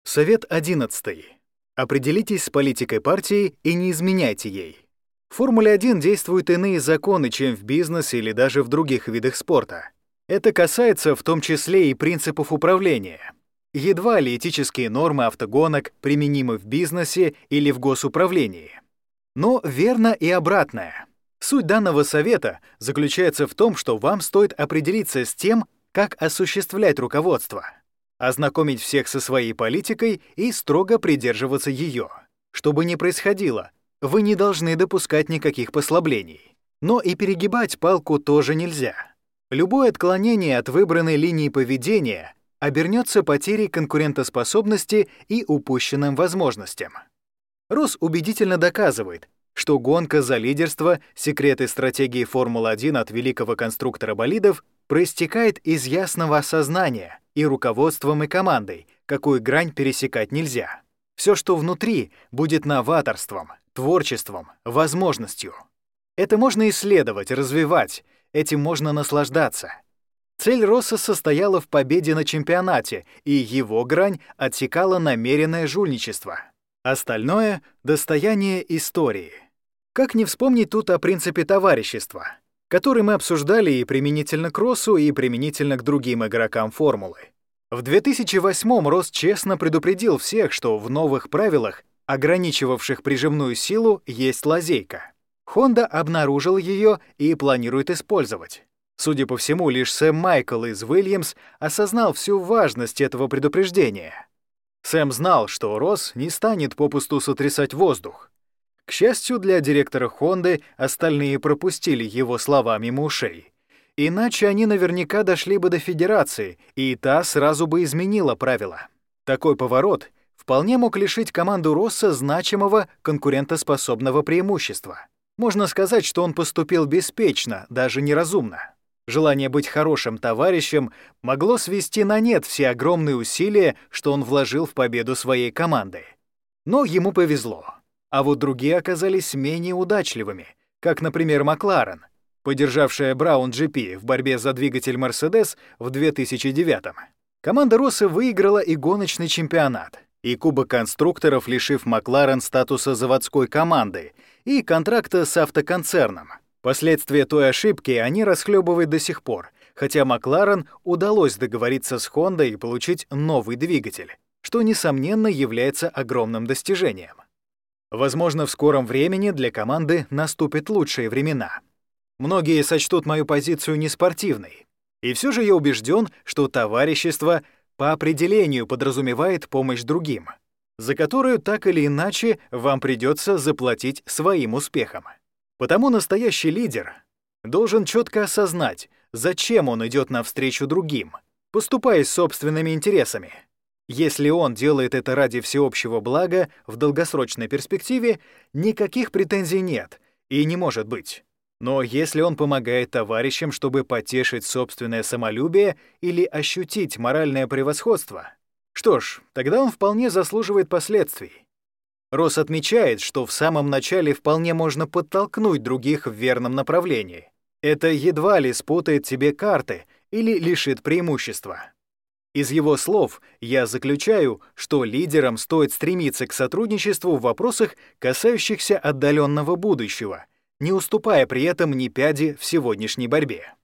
Совет 11. Определитесь с политикой партии и не изменяйте ей. В Формуле-1 действуют иные законы, чем в бизнесе или даже в других видах спорта. Это касается в том числе и принципов управления. Едва ли этические нормы автогонок применимы в бизнесе или в госуправлении. Но верно и обратное. Суть данного совета заключается в том, что вам стоит определиться с тем, как осуществлять руководство, ознакомить всех со своей политикой и строго придерживаться ее. Что бы ни происходило, вы не должны допускать никаких послаблений. Но и перегибать палку тоже нельзя. Любое отклонение от выбранной линии поведения обернется потерей конкурентоспособности и упущенным возможностям. Росс убедительно доказывает, что гонка за лидерство, секреты стратегии Формулы-1 от великого конструктора болидов, проистекает из ясного осознания и руководством, и командой, какую грань пересекать нельзя. Все, что внутри, будет новаторством, творчеством, возможностью. Это можно исследовать, развивать, этим можно наслаждаться. Цель Росса состояла в победе на чемпионате, и его грань отсекала намеренное жульничество. Остальное — достояние истории. Как не вспомнить тут о принципе товарищества, который мы обсуждали и применительно к Россу, и применительно к другим игрокам формулы. В 2008-м Росс честно предупредил всех, что в новых правилах, ограничивавших прижимную силу, есть лазейка. Honda обнаружил ее и планирует использовать. Судя по всему, лишь Сэм Майкл из Williams осознал всю важность этого предупреждения. Сэм знал, что Росс не станет попусту сотрясать воздух. К счастью для директора Honda, остальные пропустили его слова мимо ушей. Иначе они наверняка дошли бы до федерации, и та сразу бы изменила правила. Такой поворот вполне мог лишить команду Росса значимого конкурентоспособного преимущества. Можно сказать, что он поступил беспечно, даже неразумно. Желание быть хорошим товарищем могло свести на нет все огромные усилия, что он вложил в победу своей команды. Но ему повезло. А вот другие оказались менее удачливыми, как, например, Макларен, поддержавшая Браун GP в борьбе за двигатель Mercedes в 2009-м. Команда Росса выиграла и гоночный чемпионат, и Кубок конструкторов, лишив Макларен статуса заводской команды и контракта с автоконцерном. Последствия той ошибки они расхлебывают до сих пор, хотя Макларен удалось договориться с Honda и получить новый двигатель, что, несомненно, является огромным достижением. Возможно, в скором времени для команды наступят лучшие времена. Многие сочтут мою позицию неспортивной. И все же я убежден, что товарищество по определению подразумевает помощь другим, за которую так или иначе вам придется заплатить своим успехом. Потому настоящий лидер должен четко осознать, зачем он идет навстречу другим, поступая с собственными интересами. Если он делает это ради всеобщего блага в долгосрочной перспективе, никаких претензий нет и не может быть. Но если он помогает товарищам, чтобы потешить собственное самолюбие или ощутить моральное превосходство, что ж, тогда он вполне заслуживает последствий. Росс отмечает, что в самом начале вполне можно подтолкнуть других в верном направлении. Это едва ли спутает тебе карты или лишит преимущества. Из его слов я заключаю, что лидерам стоит стремиться к сотрудничеству в вопросах, касающихся отдаленного будущего, не уступая при этом ни пяди в сегодняшней борьбе.